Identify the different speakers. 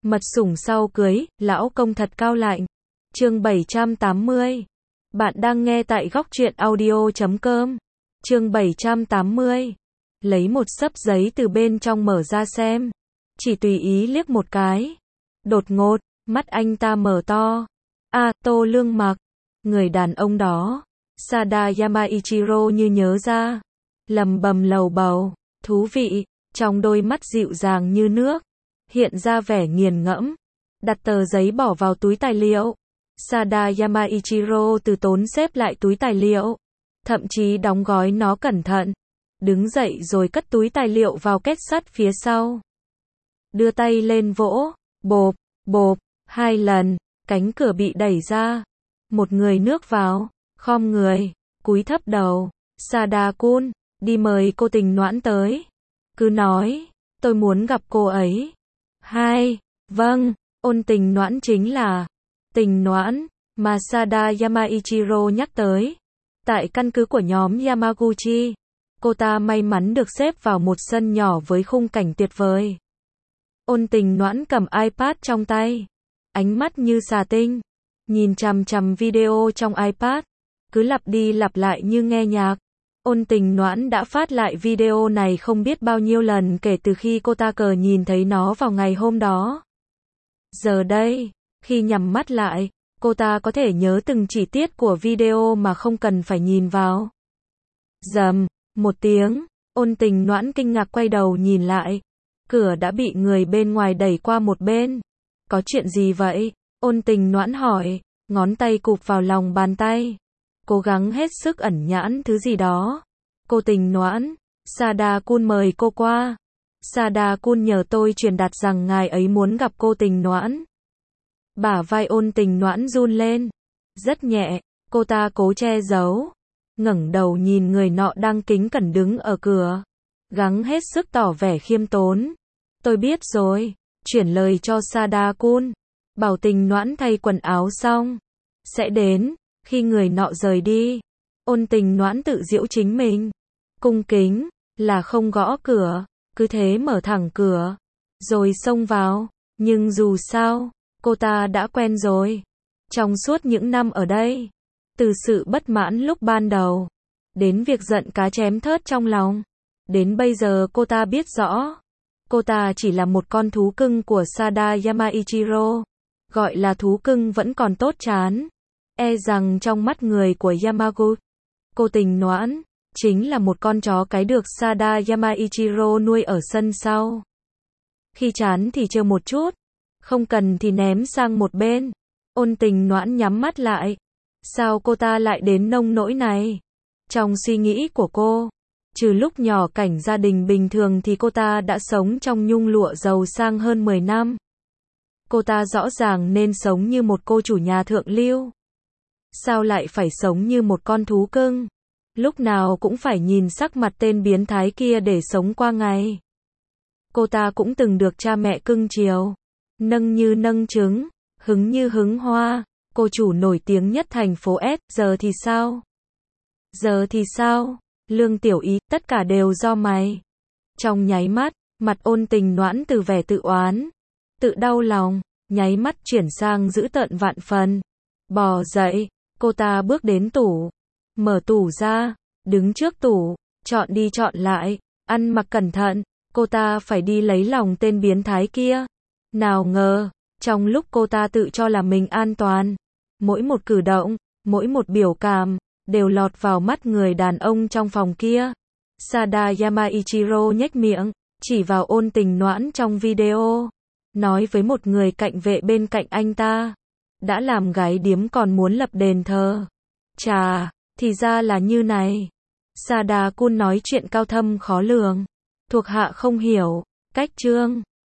Speaker 1: Mật sủng sau cưới, lão công thật cao lạnh. Chương 780. Bạn đang nghe tại góc truyện audio.com. Chương 780. Lấy một xấp giấy từ bên trong mở ra xem. Chỉ tùy ý liếc một cái. Đột ngột, mắt anh ta mở to. Tô Lương Mặc. Người đàn ông đó. Sada Yamaichiro như nhớ ra. Lầm bầm lầu bầu. Thú vị. Trong đôi mắt dịu dàng như nước. Hiện ra vẻ nghiền ngẫm. Đặt tờ giấy bỏ vào túi tài liệu. Sada Yamaichiro từ tốn xếp lại túi tài liệu. Thậm chí đóng gói nó cẩn thận. Đứng dậy rồi cất túi tài liệu vào két sắt phía sau. Đưa tay lên vỗ. Bộp, bộp, 2 lần. Cánh cửa bị đẩy ra. Một người nước vào. Khom người. Cúi thấp đầu. Sada-kun, đi mời cô Tình Noãn tới. Cứ nói. Tôi muốn gặp cô ấy. Vâng, Ôn Tình Noãn chính là Tình Noãn mà Sada Yamaichiro nhắc tới. Tại căn cứ của nhóm Yamaguchi, cô ta may mắn được xếp vào một sân nhỏ với khung cảnh tuyệt vời. Ôn Tình Noãn cầm iPad trong tay, ánh mắt như xà tinh, nhìn chằm chằm video trong iPad, cứ lặp đi lặp lại như nghe nhạc. Ôn Tình Noãn đã phát lại video này không biết bao nhiêu lần kể từ khi cô ta nhìn thấy nó vào ngày hôm đó. Giờ đây, khi nhắm mắt lại, cô ta có thể nhớ từng chi tiết của video mà không cần phải nhìn vào. Rầm, một tiếng, Ôn Tình Noãn kinh ngạc quay đầu nhìn lại. Cửa đã bị người bên ngoài đẩy qua một bên. Có chuyện gì vậy? Ôn Tình Noãn hỏi, ngón tay cụp vào lòng bàn tay. Cố gắng hết sức ẩn nhãn thứ gì đó. Cô Tình Noãn, Sada-kun mời cô qua. Sada-kun nhờ tôi truyền đạt rằng ngài ấy muốn gặp cô Tình Noãn. Bả vai Ôn Tình Noãn run lên. Rất nhẹ, cô ta cố che giấu. Ngẩng đầu nhìn người nọ đang kính cẩn đứng ở cửa. Gắng hết sức tỏ vẻ khiêm tốn. Tôi biết rồi, chuyển lời cho Sada-kun. Bảo Tình Noãn thay quần áo xong. Sẽ đến. Khi người nọ rời đi, Ôn Tình Noãn tự giễu chính mình. Cung kính, là không gõ cửa, cứ thế mở thẳng cửa, rồi xông vào. Nhưng dù sao, cô ta đã quen rồi. Trong suốt những năm ở đây, từ sự bất mãn lúc ban đầu, đến việc giận cá chém thớt trong lòng, đến bây giờ cô ta biết rõ. Cô ta chỉ là một con thú cưng của Sada Yamaichiro. Gọi là thú cưng vẫn còn tốt chán. E rằng trong mắt người của Yamaguchi, cô Tình Noãn chính là một con chó cái được Sada Yamaichiro nuôi ở sân sau. Khi chán thì trêu một chút, không cần thì ném sang một bên. Ôn Tình Noãn nhắm mắt lại. Sao cô ta lại đến nông nỗi này? Trong suy nghĩ của cô, trừ lúc nhỏ cảnh gia đình bình thường thì cô ta đã sống trong nhung lụa giàu sang hơn 10 năm. Cô ta rõ ràng nên sống như một cô chủ nhà thượng lưu. Sao lại phải sống như một con thú cưng? Lúc nào cũng phải nhìn sắc mặt tên biến thái kia để sống qua ngày. Cô ta cũng từng được cha mẹ cưng chiều. Nâng như nâng trứng, hứng như hứng hoa. Cô chủ nổi tiếng nhất thành phố S, giờ thì sao? Giờ thì sao? Lương Tiểu Ý, tất cả đều do mày. Trong nháy mắt, mặt Ôn Tình Noãn từ vẻ tự oán, tự đau lòng, nháy mắt chuyển sang dữ tợn vạn phần. Bò dậy, cô ta bước đến tủ, mở tủ ra, đứng trước tủ, chọn đi chọn lại, ăn mặc cẩn thận, cô ta phải đi lấy lòng tên biến thái kia. Nào ngờ, trong lúc cô ta tự cho là mình an toàn, mỗi một cử động, mỗi một biểu cảm, đều lọt vào mắt người đàn ông trong phòng kia. Sada Yamaichiro nhếch miệng, chỉ vào Ôn Tình Noãn trong video, nói với một người cạnh vệ bên cạnh anh ta. Đã làm gái điếm còn muốn lập đền thờ. Chà, thì ra là như này. Sada-kun nói chuyện cao thâm khó lường. Thuộc hạ không hiểu. Cách chương